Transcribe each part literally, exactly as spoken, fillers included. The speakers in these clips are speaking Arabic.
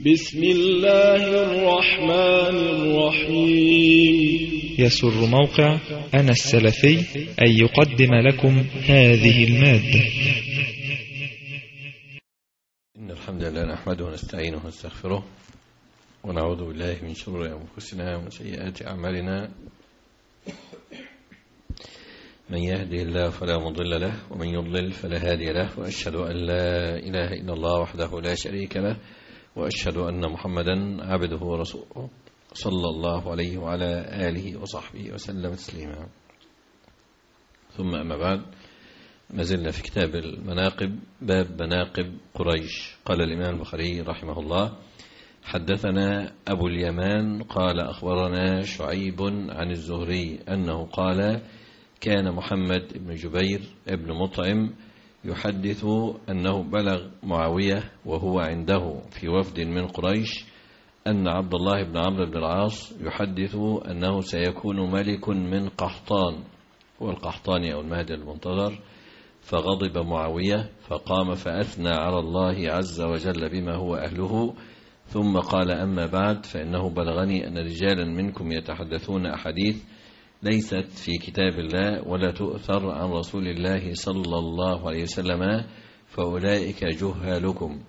بسم الله الرحمن الرحيم. يسر موقع أنا السلفي أن يقدم لكم هذه المادة. إن الحمد لله نحمده ونستعينه ونستغفره ونعوذ بالله من شرور أنفسنا ومن سيئات أعمالنا. من يهده الله فلا مضل له ومن يضلل فلا هادي له، وأشهد أن لا إله إلا الله وحده لا شريك له، وأشهد أن محمدا عبده ورسوله صلى الله عليه وعلى آله وصحبه وسلم تسليما. ثم أما بعد، ما زلنا في كتاب المناقب، باب مناقب قريش. قال الإمام البخاري رحمه الله: حدثنا أبو اليمان قال أخبرنا شعيب عن الزهري أنه قال: كان محمد بن جبير بن مطعم يحدث أنه بلغ معاوية وهو عنده في وفد من قريش أن عبد الله بن عمرو بن العاص يحدث أنه سيكون ملك من قحطان، والقحطاني أو المهدي المنتظر. فغضب معاوية فقام فأثنى على الله عز وجل بما هو أهله، ثم قال: أما بعد، فإنه بلغني أن رجالا منكم يتحدثون أحاديث ليست في كتاب الله ولا تؤثر عن رسول الله صلى الله عليه وسلم، فأولئك جهالكم،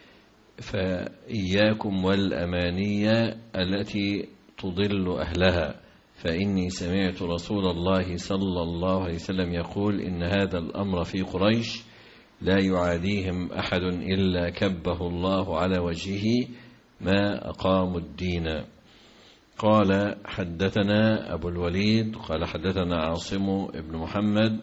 فإياكم والأمانية التي تضل أهلها، فإني سمعت رسول الله صلى الله عليه وسلم يقول: إن هذا الأمر في قريش لا يعاديهم أحد إلا كبه الله على وجهه ما أقاموا الدين. قال: حدثنا أبو الوليد قال حدثنا عاصم بن محمد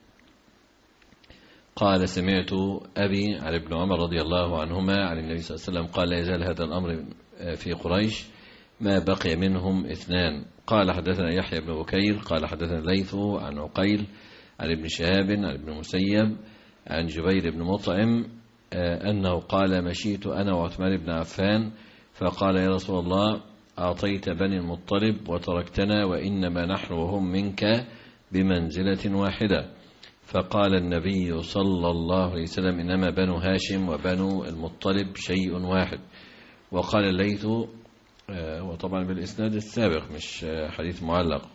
قال: سمعت أبي عن ابن عمر رضي الله عنهما عن النبي صلى الله عليه وسلم قال: لا يزال هذا الأمر في قريش ما بقي منهم اثنان. قال: حدثنا يحيى بن بكير قال حدثنا الليث عن عقيل عن ابن شهاب عن ابن مسيب عن جبير بن مطعم أنه قال: مشيت أنا وعثمان بن عفان فقال: يا رسول الله، أعطيت بني المطلب وتركتنا، وإنما نحن وهم منك بمنزلة واحدة. فقال النبي صلى الله عليه وسلم: إنما بنو هاشم وبنو المطلب شيء واحد. وقال الليث، وطبعا بالإسناد السابق مش حديث معلق،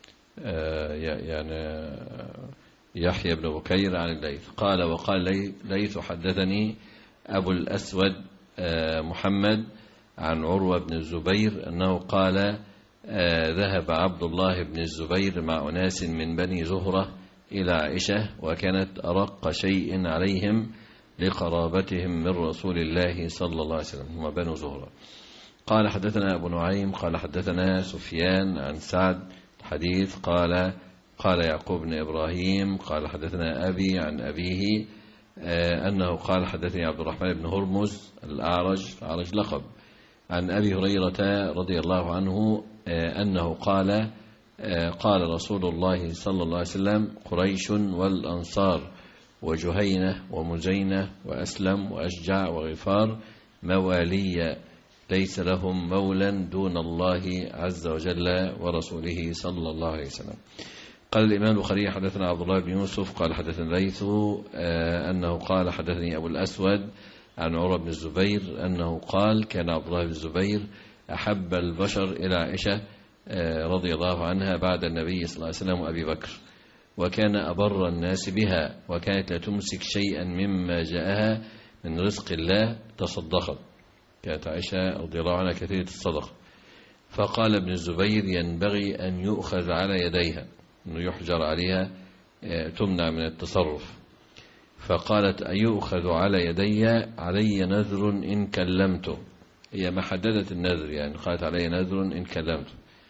يعني يحيى بن بكير عن الليث قال: وقال ليث حدثني أبو الأسود محمد عن عروة بن الزبير أنه قال: ذهب عبد الله بن الزبير مع أناس من بني زهرة إلى عائشة، وكانت أرق شيء عليهم لقرابتهم من رسول الله صلى الله عليه وسلم، هم بنو زهرة. قال: حدثنا أبو نعيم قال حدثنا سفيان عن سعد حديث قال: قال يعقوب بن إبراهيم قال حدثنا أبي عن أبيه أنه قال: حدثني عبد الرحمن بن هرمز الأعرج، أعرج لقب، عن أبي هريرة رضي الله عنه أنه قال: قال رسول الله صلى الله عليه وسلم: قريش والأنصار وجهينة ومزينة وأسلم وأشجع وغفار موالي، ليس لهم مولا دون الله عز وجل ورسوله صلى الله عليه وسلم. قال الإمام البخاري: حدثنا عبد الله بن يوسف قال حدثنا الليث أنه قال: حدثني أبو الأسود عن عروة بن الزبير أنه قال: كان عبد الله بن الزبير أحب البشر إلى عائشة رضي الله عنها بعد النبي صلى الله عليه وسلم وأبي بكر، وكان أبر الناس بها، وكانت لا تمسك شيئا مما جاءها من رزق الله تصدقت. كانت عائشة رضي الله عنها كثيرة الصدقة. فقال ابن الزبير: ينبغي أن يؤخذ على يديها، أنه يحجر عليها تمنع من التصرف. فقالت: أيؤخذ على يدي؟ علي نذر إن كلمته. هي ما حددت النذر، يعني قالت: علي نذر إن كلمته.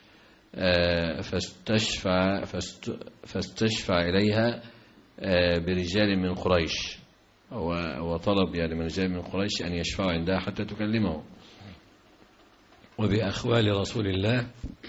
فاستشفع, فاستشفع إليها برجال من قريش، وطلب يعني من رجال من قريش أن يشفعوا عندها حتى تكلمه، وبأخوال رسول الله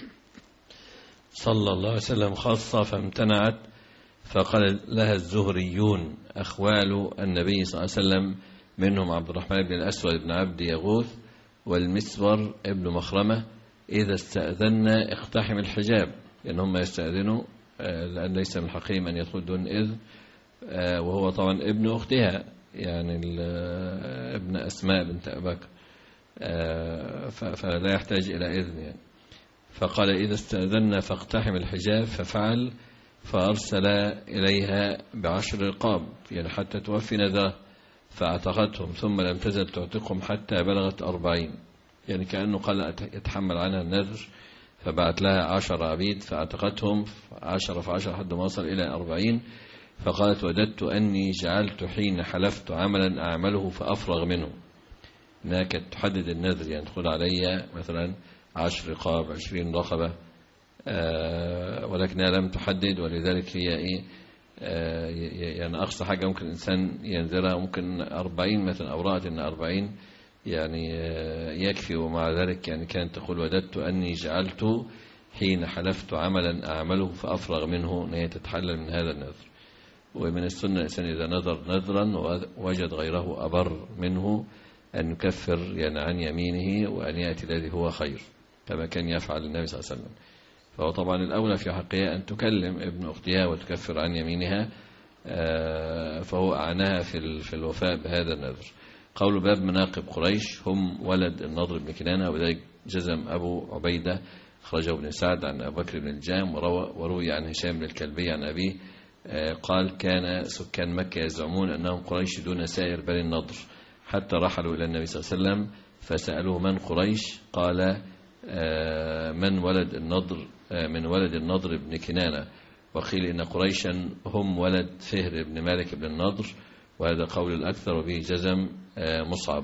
صلى الله عليه وسلم خاصة، فامتنعت. فقال لها الزهريون: أخوال النبي صلى الله عليه وسلم منهم عبد الرحمن بن الأسود بن عبد يغوث والمسور ابن مخرمة، إذا استأذنا اقتحم الحجاب، لأن هم يستأذنوا لأن ليس من حقهم أن يدخل دون إذن، وهو طبعا ابن أختها، يعني ابن أسماء بنت أبي بكر، فلا يحتاج إلى إذن يعني. فقال إذا استأذنا فاقتحم الحجاب، ففعل، فأرسل إليها بعشر رقاب يعني حتى توفي نذره، فاعتقتهم ثم لم تزل تعتقهم حتى بلغت أربعين، يعني كأنه قال يتحمل عنها النذر، فبعت لها عشر عبيد فاعتقتهم عشرة في عشرة حتى ما وصل إلى أربعين. فقالت وددت أني جعلت حين حلفت عملا أعمله فأفرغ منه، إنها كانت تحدد النذر يعني تقول علي مثلا عشر رقاب عشرين رقبة، آه ولكنها لم تحدد، ولذلك هي إيه آه يعني أقصى حاجة ممكن الإنسان ينذرها ممكن أربعين مثلا، أو رأت إن أربعين يعني آه يكفي. ومع ذلك يعني كانت تقول وددت أني جعلت حين حلفت عملا أعمله فأفرغ منه، أن هي تتحلل من هذا النذر. ومن السنة الإنسان إذا نذر نذرا ووجد غيره أبر منه أن يكفر يعني عن يمينه وأن يأتي الذي هو خير، كما كان يفعل النبي صلى الله عليه وسلم. فهو طبعا الأولى في حقها أن تكلم ابن أختها وتكفر عن يمينها، فهو أعناها في الوفاء بهذا النذر. قول باب مناقب قريش هم ولد النضر بن كنانة، وذلك جزم أبو عبيدة خرجه ابن سعد عن أبو بكر بن الجام، وروي عن هشام بن الكلبي عن أبيه قال كان سكان مكة يزعمون أنهم قريش دون سائر بني النضر، حتى رحلوا إلى النبي صلى الله عليه وسلم فسألوه من قريش؟ قال من ولد النضر من ولد النضر بن كنانة. وقيل إن قريشا هم ولد فهر بن مالك بن النضر، وهذا قول الأكثر، وبه جزم مصعب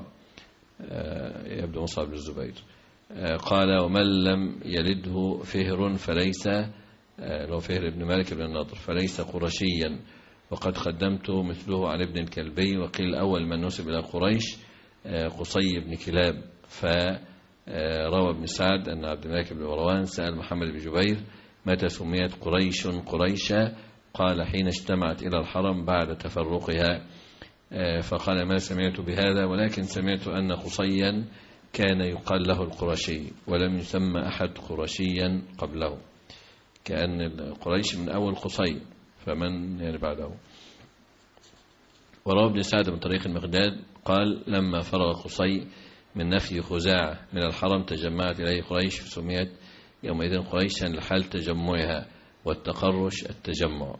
يبدو مصعب بن الزبير. قال ومن لم يلده فهر فليس لو فهر بن مالك بن النضر فليس قرشيا، وقد قدمت مثله عن ابن الكلبي. وقيل أول من نسب إلى قريش قصي بن كلاب. فروى ابن سعد أن عبد الملك بن مروان سأل محمد بن جبير متى سميت قريش قريشا؟ قال حين اجتمعت إلى الحرم بعد تفرقها. فقال ما سمعت بهذا، ولكن سمعت أن قصيا كان يقال له القرشي ولم يسمى أحد قرشيا قبله، كأن قريش من أول قصي فمن يعني بعده. وروى ابن سعد من طريق المقداد قال لما فرغ قصي من نفي خزاعة من الحرم تجمعت إليه قريش، فسميت يومئذ قريشا لحال تجمعها، والتقرش التجمع.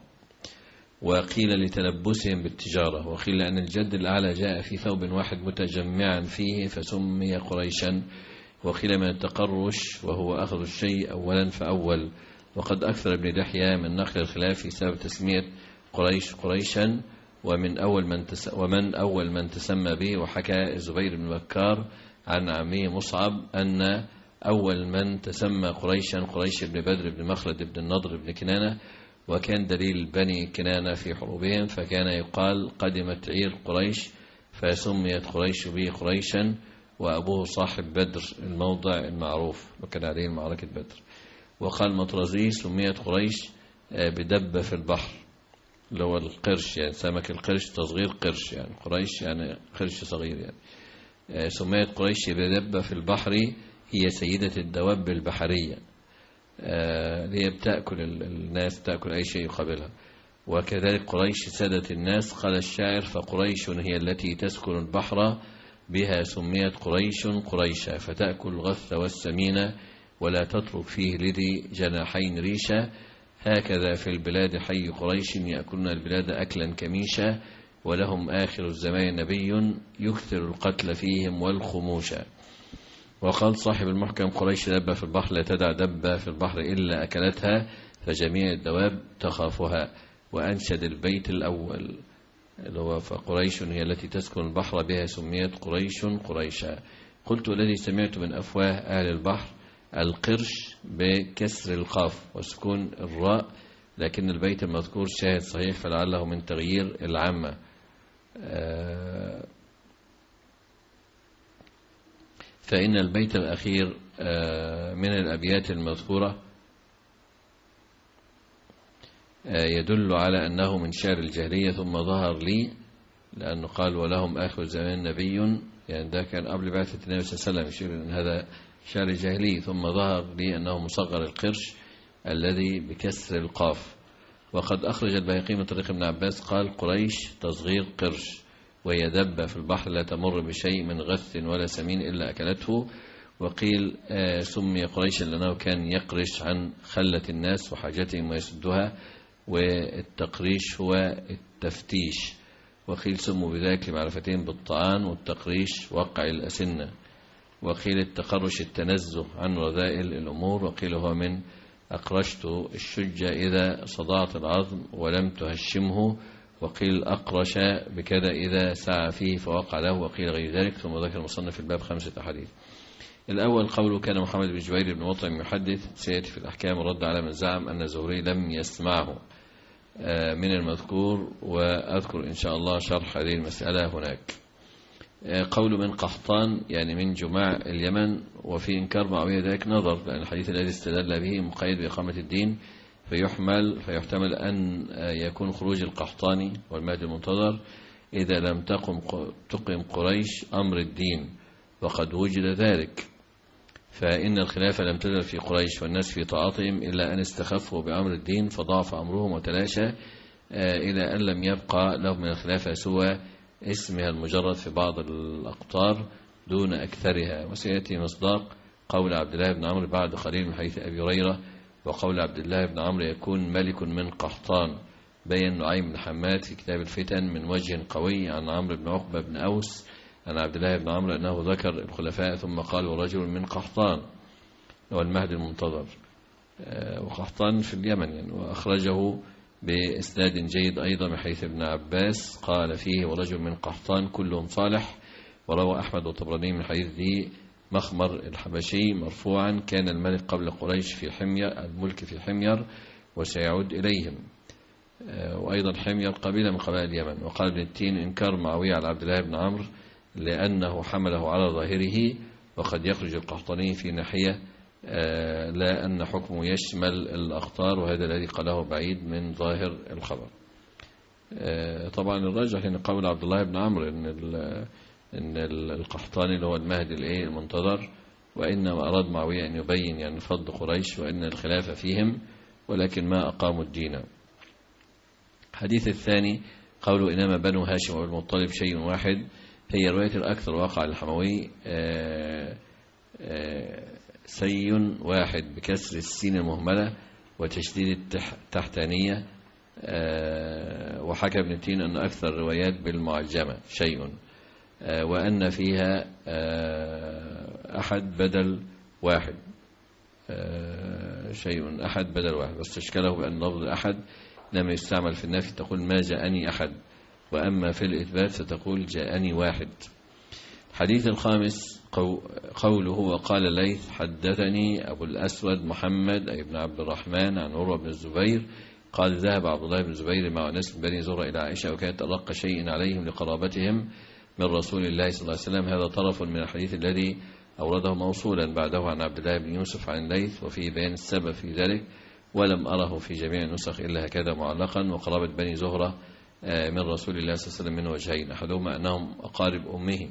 وقيل لتلبسهم بالتجارة. وقيل أن الجد الأعلى جاء في ثوب واحد متجمعا فيه فسمي قريشا. وقيل من التقرش وهو أخذ الشيء أولا فأول. وقد أكثر ابن دحية من نقل الخلاف في سبب تسمية قريش قريشا ومن أول من تس ومن أول من تسمى به. وحكى الزبير بن بكار عن عمه مصعب أن أول من تسمى قريشا قريش بن بدر بن مخلد بن النضر بن كنانة، وكان دليل بني كنانة في حروبهم، فكان يقال قدمت عير قريش فسميت قريش به قريشا، وأبوه صاحب بدر الموضع المعروف وكان عليه معركة بدر. وقال مطرزي سميت قريش بدبة في البحر، اللي هو القرش يعني سمك القرش تصغير قرش يعني قريش يعني قرش صغير يعني. سميت قريش بدبة في البحر، هي سيدة الدواب البحرية، هي بتأكل الناس تأكل أي شيء يقابلها. وكذلك قريش سادة الناس. قال الشاعر فقريش هي التي تسكن البحر، بها سميت قريش قريشا، فتأكل الغث والسمين ولا تترك فيه لذي جناحين ريشا. هكذا في البلاد حي قريش يأكلون البلاد أكلا كميشا، ولهم آخر الزمان نبي يكثر القتل فيهم والخموشا. وقال صاحب المحكم قريش دبة في البحر لا تدع دبة في البحر إلا أكلتها، فجميع الدواب تخافها. وأنشد البيت الأول اللي هو فقريش هي التي تسكن البحر، بها سميت قريش قريشا. قلت الذي سمعت من أفواه أهل البحر القرش بكسر القاف وسكون الراء، لكن البيت المذكور شاهد صحيح فلعله من تغيير العامة. فإن البيت الأخير من الأبيات المذكورة يدل على أنه من شعر الجاهلية، ثم ظهر لي لأنه قال ولهم آخر زمان نبي، يعني ده كان قبل بعثة النبي صلى الله عليه وسلم، يشير أن هذا شعر الجاهلي. ثم ظهر لي أنه مصغر القرش الذي بكسر القاف. وقد أخرج البيهقي من طريق ابن عباس قال قريش تصغير قرش، وهي دبة في البحر لا تمر بشيء من غث ولا سمين إلا أكلته. وقيل سمي قريشا لأنه كان يقرش عن خلة الناس وحاجتهم ويسدها، والتقريش هو التفتيش. وقيل سموا بذلك لمعرفتهم بالطعان، والتقريش وقع الأسنة. وقيل التقرش التنزه عن رذائل الأمور. وقيل هو من أقرشت الشج إذا صدعت العظم ولم تهشمه. وقيل أقرش بكذا إذا سعى فيه فوقع له. وقيل غير ذلك. ثم ذكر المصنف في الباب خمسة أحاديث. الأول قوله كان محمد بن جبير بن مطعم يحدث، سيأتي في الأحكام الرد على من زعم أن الزهري لم يسمعه من المذكور، وأذكر إن شاء الله شرح هذه المسألة هناك. قول من قحطان يعني من جماع اليمن، وفي إنكار معاوية ذلك نظر، لأن الحديث الذي استدل به مقيد بإقامة الدين، فيحمل فيحتمل أن يكون خروج القحطاني والمهدي المنتظر إذا لم تقم تقم قريش أمر الدين، وقد وجد ذلك، فإن الخلافة لم تزل في قريش والناس في طاعتهم إلا أن استخفوا بأمر الدين فضعف أمرهم وتلاشى إلى أن لم يبقى لهم من الخلافة سوى اسمها المجرد في بعض الأقطار دون أكثرها. وسيأتي مصداق قول عبد الله بن عمرو بعد قليل من حديث أبي هريرة، وقول عبد الله بن عمرو يكون ملك من قحطان. بين نعيم بن حماد في كتاب الفتن من وجه قوي عن عمرو بن عقبة بن أوس عن عبد الله بن عمرو أنه ذكر الخلفاء ثم قال ورجل من قحطان هو المهدي المنتظر، وقحطان في اليمن يعني. وأخرجه بإسناد جيد أيضا من حيث ابن عباس قال فيه ورجل من قحطان كلهم صالح. وروى أحمد والطبراني من حديث ذي مخمر الحبشي مرفوعا كان الملك قبل قريش في حمير، الملك في حمير وسيعود إليهم. وأيضا حمير قبيلة من قبائل اليمن. وقال ابن التين إنكار معاوية على عبد الله بن عمرو لأنه حمله على ظاهره، وقد يخرج القحطاني في ناحية لا أن حكمه يشمل الأقطار، وهذا الذي قاله بعيد من ظاهر الخبر. طبعا الراجح ان قول عبد الله بن عمرو ان ان القحطاني اللي هو المهدي الايه المنتظر، وانما اراد معاويه ان يبين يعني فضل قريش وان الخلافه فيهم ولكن ما اقاموا الدين. الحديث الثاني قوله انما بنو هاشم والمطلب شيء واحد، هي روايه الاكثر واقع الحموي سي واحد بكسر السين المهمله وتشديد التحتانيه. وحكى ابن تين أن أكثر الروايات بالمعجمة شيء، وأن فيها أحد بدل واحد، شيء أحد بدل واحد، واستشكله بأن لفظ أحد لما يستعمل في النفي تقول ما جاءني أحد، وأما في الإثبات ستقول جاءني واحد. الحديث الخامس قوله وقال ليث حدثني أبو الأسود محمد أي بن عبد الرحمن عن عروة بن الزبير قال ذهب عبد الله بن الزبير مع ناس من بني زهرة إلى عائشة وكانت أرق شيء عليهم لقرابتهم من رسول الله صلى الله عليه وسلم. هذا طرف من الحديث الذي أورده موصولا بعده عن عبد الله بن يوسف عن ليث، وفي بيان السبب في ذلك، ولم أره في جميع النسخ إلا هكذا معلقا. وقرابة بني زهرة من رسول الله صلى الله عليه وسلم من وجهين، أحدهما أنهم أقارب أمه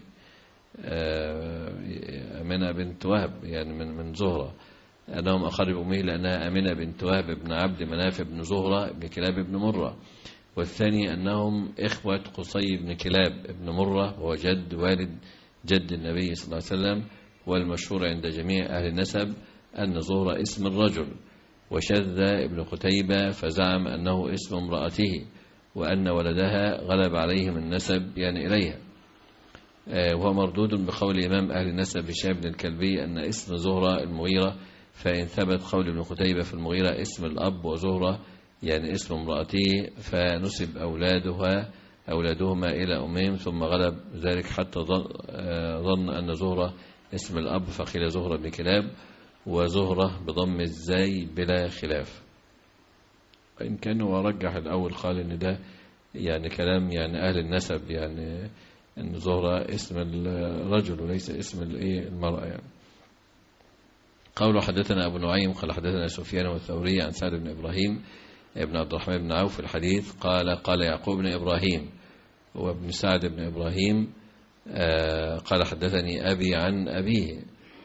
أمنة بنت وهب يعني من من زهرة، أنهم أقارب أمه لأنها أمنة بنت وهب بن عبد مناف بن زهرة بن كلاب بن مرة. والثاني أنهم إخوة قصي بن كلاب بن مرة وهو جد والد جد النبي صلى الله عليه وسلم. والمشهور عند جميع أهل النسب أن زهرة اسم الرجل، وشذ ابن قتيبة فزعم أنه اسم امرأته، وأن ولدها غلب عليهم النسب يعني إليها. وهو مردود بقول إمام أهل النسب هشام بن الكلبي أن اسم زهرة المغيرة، فإن ثبت قول ابن قتيبة في المغيرة اسم الأب وزهرة يعني اسم امرأته، فنسب أولادها أولادهما إلى أمهم، ثم غلب ذلك حتى ظن أن زهرة اسم الأب فقيل زهرة بن كلاب، وزهرة بضم الزاي بلا خلاف. وإن كان ورجح الأول قال إن ده يعني كلام يعني أهل النسب، يعني أن زهرة اسم الرجل وليس اسم المرأة يعني. قوله حدثنا أبو نعيم قال حدثنا سفيان والثوري عن سعد بن إبراهيم ابن عبد الرحمن بن عوف في الحديث قال قال يعقوب بن إبراهيم وابن سعد بن إبراهيم قال حدثني أبي عن أبيه.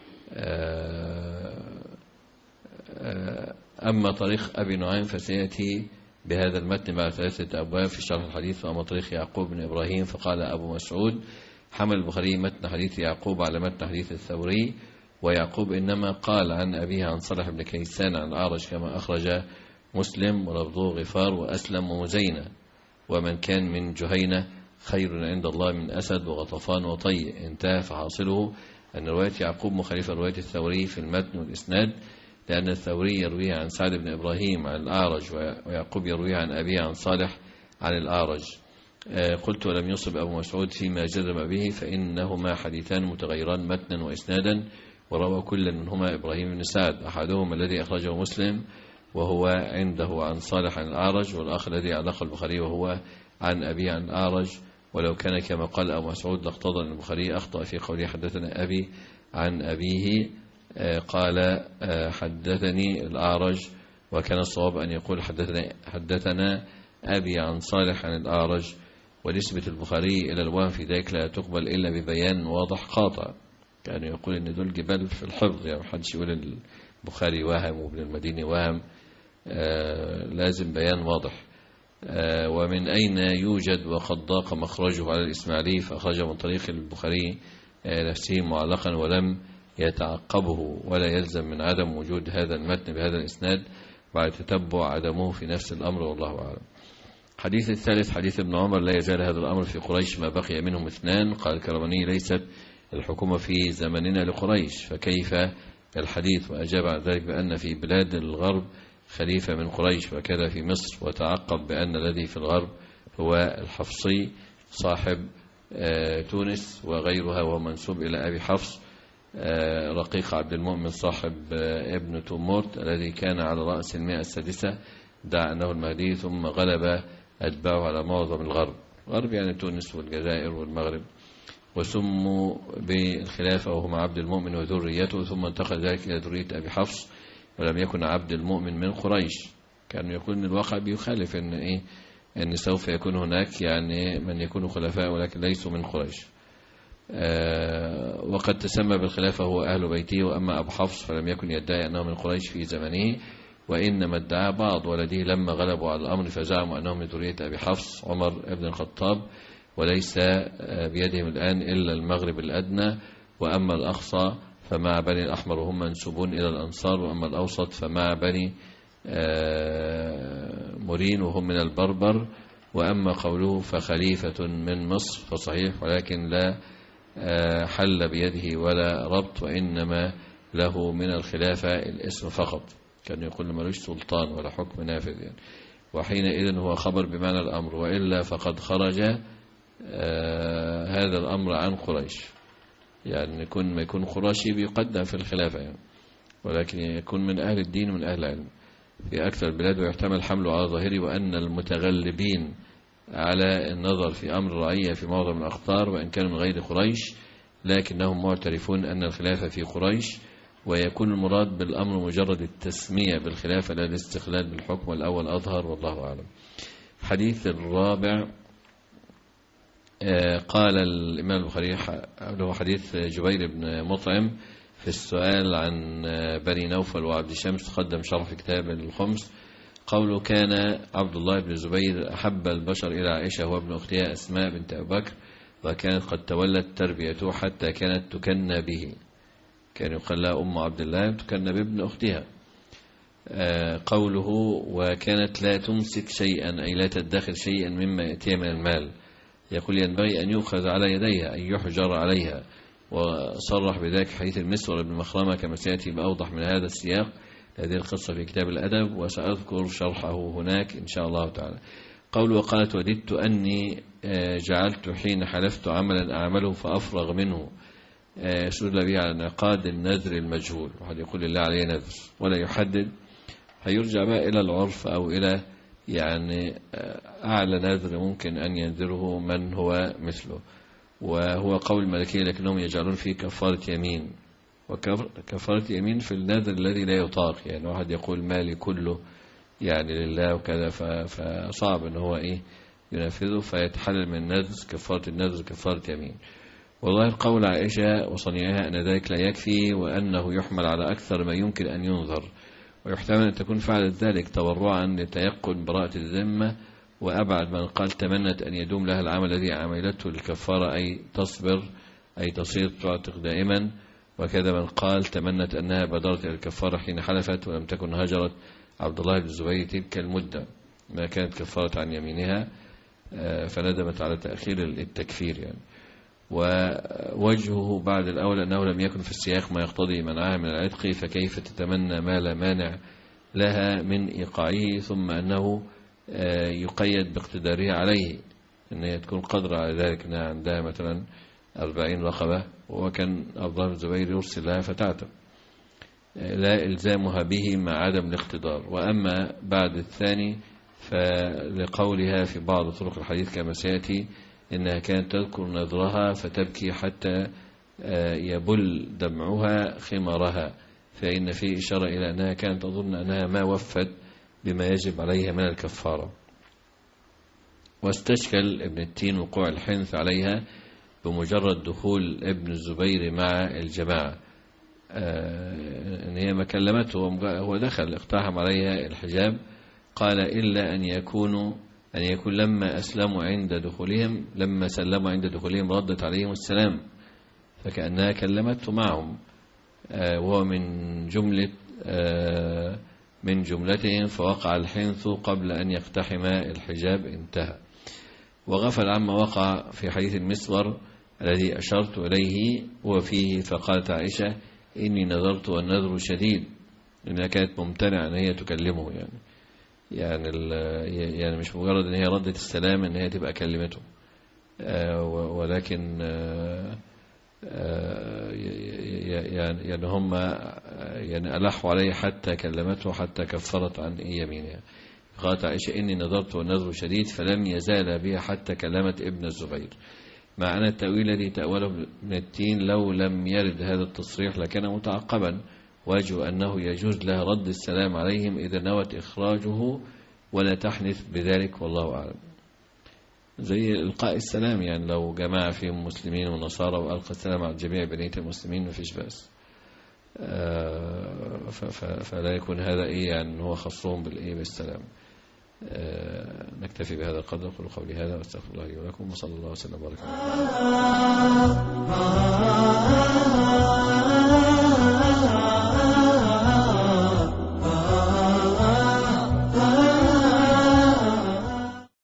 أما طريق أبي نعيم فسيأتي بهذا المتن بعد ثلاثة أبواب في شرح الحديث. وأما طريق يعقوب بن إبراهيم فقال أبو مسعود حمل البخاري متن حديث يعقوب على متن حديث الثوري، ويعقوب إنما قال عن أبيه عن صالح بن كيسان عن الأعرج كما أخرج مسلم ولفظه غفار وأسلم ومزينة ومن كان من جهينة خير عند الله من أسد وغطفان وطي. انتهى. فحاصله أن رواية يعقوب مخالفة رواية الثوري في المتن والإسناد، لأن الثوري يرويه عن سعد بن إبراهيم عن الأعرج ويعقوب يرويه عن أبيه عن صالح عن الأعرج. قلت ولم يصب أبو مسعود فيما جزم به، فإنهما حديثان متغيران متنا وإسنادا، وروى كل منهما إبراهيم بن سعد، أحدهما الذي أخرجه مسلم وهو عنده عن صالح عن الأعرج، والآخر الذي علق البخاري وهو عن أبي عن الأعرج. ولو كان كما قال أبو مسعود لاقتضى أن البخاري أخطأ في قوله حدثنا أبي عن أبيه، قال حدثني الأعرج، وكان الصواب أن يقول حدثنا, حدثنا أبي عن صالح عن الأعرج. ونسبة البخاري إلى الوهم في ذلك لا تقبل إلا ببيان واضح قاطع. كان يعني يقول إن دول جبال في الحفظ، يعني محدش يقول البخاري وهم وابن المديني وهم، آه لازم بيان واضح. آه ومن أين يوجد وقد ضاق مخرجه على الإسماعيلي فأخرجه من طريق البخاري آه نفسه معلقا ولم يتعقبه، ولا يلزم من عدم وجود هذا المتن بهذا الإسناد بعد تتبع عدمه في نفس الأمر، والله أعلم. حديث الثالث حديث ابن عمر: لا يزال هذا الأمر في قريش ما بقي منهم اثنان. قال الكرماني: ليست الحكومة في زمننا لقريش، فكيف الحديث؟ وأجاب عن ذلك بأن في بلاد الغرب خليفة من قريش، وكذا في مصر، وتعقب بأن الذي في الغرب هو الحفصي صاحب تونس وغيرها، وهو منسوب إلى أبي حفص رقيق عبد المؤمن صاحب ابن تومورت الذي كان على رأس المئة السادسة، دعا أنه المهدي، ثم غلب أتباعه على معظم الغرب. غرب يعني تونس والجزائر والمغرب، وسموا بالخلافة وهم عبد المؤمن وذريته، ثم انتقل ذلك إلى ذرية أبي حفص، ولم يكن عبد المؤمن من قريش. كان يقول أن الواقع بيخالف أن إيه أن سوف يكون هناك يعني من يكون خلفاء ولكن ليسوا من قريش. آه وقد تسمى بالخلافة هو أهل بيته، وأما أبو حفص فلم يكن يدعي أنه من قريش في زمنه، وإنما ادعى بعض ولده لما غلبوا على الأمر فزعموا أنهم من ذرية أبي حفص عمر بن الخطاب، وليس بيدهم الآن إلا المغرب الأدنى. وأما الأقصى فمع بني الأحمر وهم منسوبون إلى الأنصار، وأما الأوسط فمع بني مرين وهم من البربر. وأما قوله فخليفة من مصر فصحيح، ولكن لا حل بيده ولا ربط، وإنما له من الخلافة الاسم فقط. كان يقول ملوش سلطان ولا حكم نافذ يعني. وحينئذ هو خبر بمعنى الأمر، وإلا فقد خرج آه هذا الأمر عن قريش، يعني يكون ما يكون قرشي بيقدم في الخلافة يعني، ولكن يكون من أهل الدين ومن أهل العلم في أكثر البلاد، ويحتمل حمله على ظاهره، وأن المتغلبين على النظر في أمر الرعية في معظم الأقطار وإن كانوا من غير قريش لكنهم معترفون أن الخلافة في قريش، ويكون المراد بالأمر مجرد التسمية بالخلافة لا الاستقلال بالحكم، والأول أظهر والله أعلم. حديث الرابع قال الإمام البخاري له حديث جبير بن مطعم في السؤال عن بني نوفل وعبد شمس، قدم شرح في كتاب الخمس. قوله: كان عبد الله بن الزبير أحب البشر إلى عائشة وابن أختها أسماء بنت أبي بكر، وكانت قد تولت تربيته حتى كانت تكنى به، كان يقال لها أم عبد الله تكنى بابن أختها. قوله: وكانت لا تمسك شيئا أي لا تدخر شيئا مما يأتيها من المال، يقول ينبغي أن يؤخذ على يديها أن يحجر عليها، وصرح بذلك حديث المسور بن مخرمة كما سيأتي بأوضح من هذا السياق هذه القصة في كتاب الأدب، وسأذكر شرحه هناك إن شاء الله تعالى. قول: وقالت: وددت أني جعلت حين حلفت عملا أعمله فأفرغ منه، سئل به على انعقاد النذر المجهول، وحد يقول الله عليه نذر ولا يحدد، هيرجع بقى إلى العرف أو إلى يعني أعلى نذر ممكن أن ينذره من هو مثله، وهو قول المالكية لكنهم يجعلون فيه كفارة يمين، وكفارة يمين في النذر الذي لا يطاق، يعني واحد يقول مالي كله يعني لله وكذا، فصعب أنه هو إيه ينفذه، فيتحلل من النذر كفارة النذر كفارة يمين. والله قول عائشة وصنيعها أن ذلك لا يكفي، وأنه يحمل على أكثر ما يمكن أن ينظر، ويحتمل أن تكون فعلت ذلك تورعا لتيقن براءة الذمة، وأبعد من قال تمنت أن يدوم لها العمل الذي عملته للكفارة، أي تصبر أي تصير تعتق دائما، وكذا من قال تمنت أنها بادرت إلى الكفارة حين حلفت ولم تكن هجرت عبد الله بن الزبير تلك المدة ما كانت كفارة عن يمينها فندمت على تأخير التكفير يعني. ووجهه بعد الأول أنه لم يكن في السياق ما يقتضي منعها من العتق، فكيف تتمنى ما لا مانع لها من إيقاعه، ثم أنه يقيد باقتدارها عليه، أنها تكون قدرة على ذلك، أنها عندها مثلا أربعين رقبة وكان عبد الله بن الزبير يرسل لها فتعتق، لا إلزامها به مع عدم الاقتدار. وأما بعد الثاني فلقولها في بعض طرق الحديث كما سيأتي إنها كانت تذكر نذرها فتبكي حتى يبل دمعها خمارها، فإن فيه إشارة إلى أنها كانت تظن أنها ما وفت بما يجب عليها من الكفارة. واستشكل ابن التين وقوع الحنث عليها بمجرد دخول ابن الزبير مع الجماعة، أن هي ما كلمته هو دخل اقتحم عليها الحجاب، قال إلا أن يكونوا أن يكون لما أسلموا عند دخولهم لما سلموا عند دخولهم ردت عليهم السلام، فكأنها كلمته معهم، وهو من جملة من جملتهم، فوقع الحنث قبل أن يقتحم الحجاب انتهى. وغفل عما وقع في حديث المسور الذي أشرت إليه وفيه فقالت عائشة إني نظرت والنذر شديد، إنها كانت ممتنعة أن هي تكلمه يعني يعني يعني مش مجرد ان هي ردت السلام ان هي تبقى كلمته، ولكن يعني يعني هم يعني ألحوا عليه حتى كلمته حتى كفرت عن يمينها. قالت عائشة إني نظرت والنذر شديد فلم يزال بها حتى كلمت ابن الزبير، مع أن التأويل الذي تأوله ابن التين لو لم يرد هذا التصريح لكان متعقبا، وجه أنه يجوز لها رد السلام عليهم إذا نوت إخراجه ولا تحنث بذلك، والله أعلم. زي إلقاء السلام يعني لو جماعة فيهم مسلمين ونصارى وألقى السلام على جميع بنية المسلمين ما فيش بأس، فلا يكون هذا إيه يعني هو خصهم بالإيه بالسلام. نكتفي بهذا القدر، قولوا قولي هذا واستغفر الله لي ولكم، وصلى الله وسلم وبارك على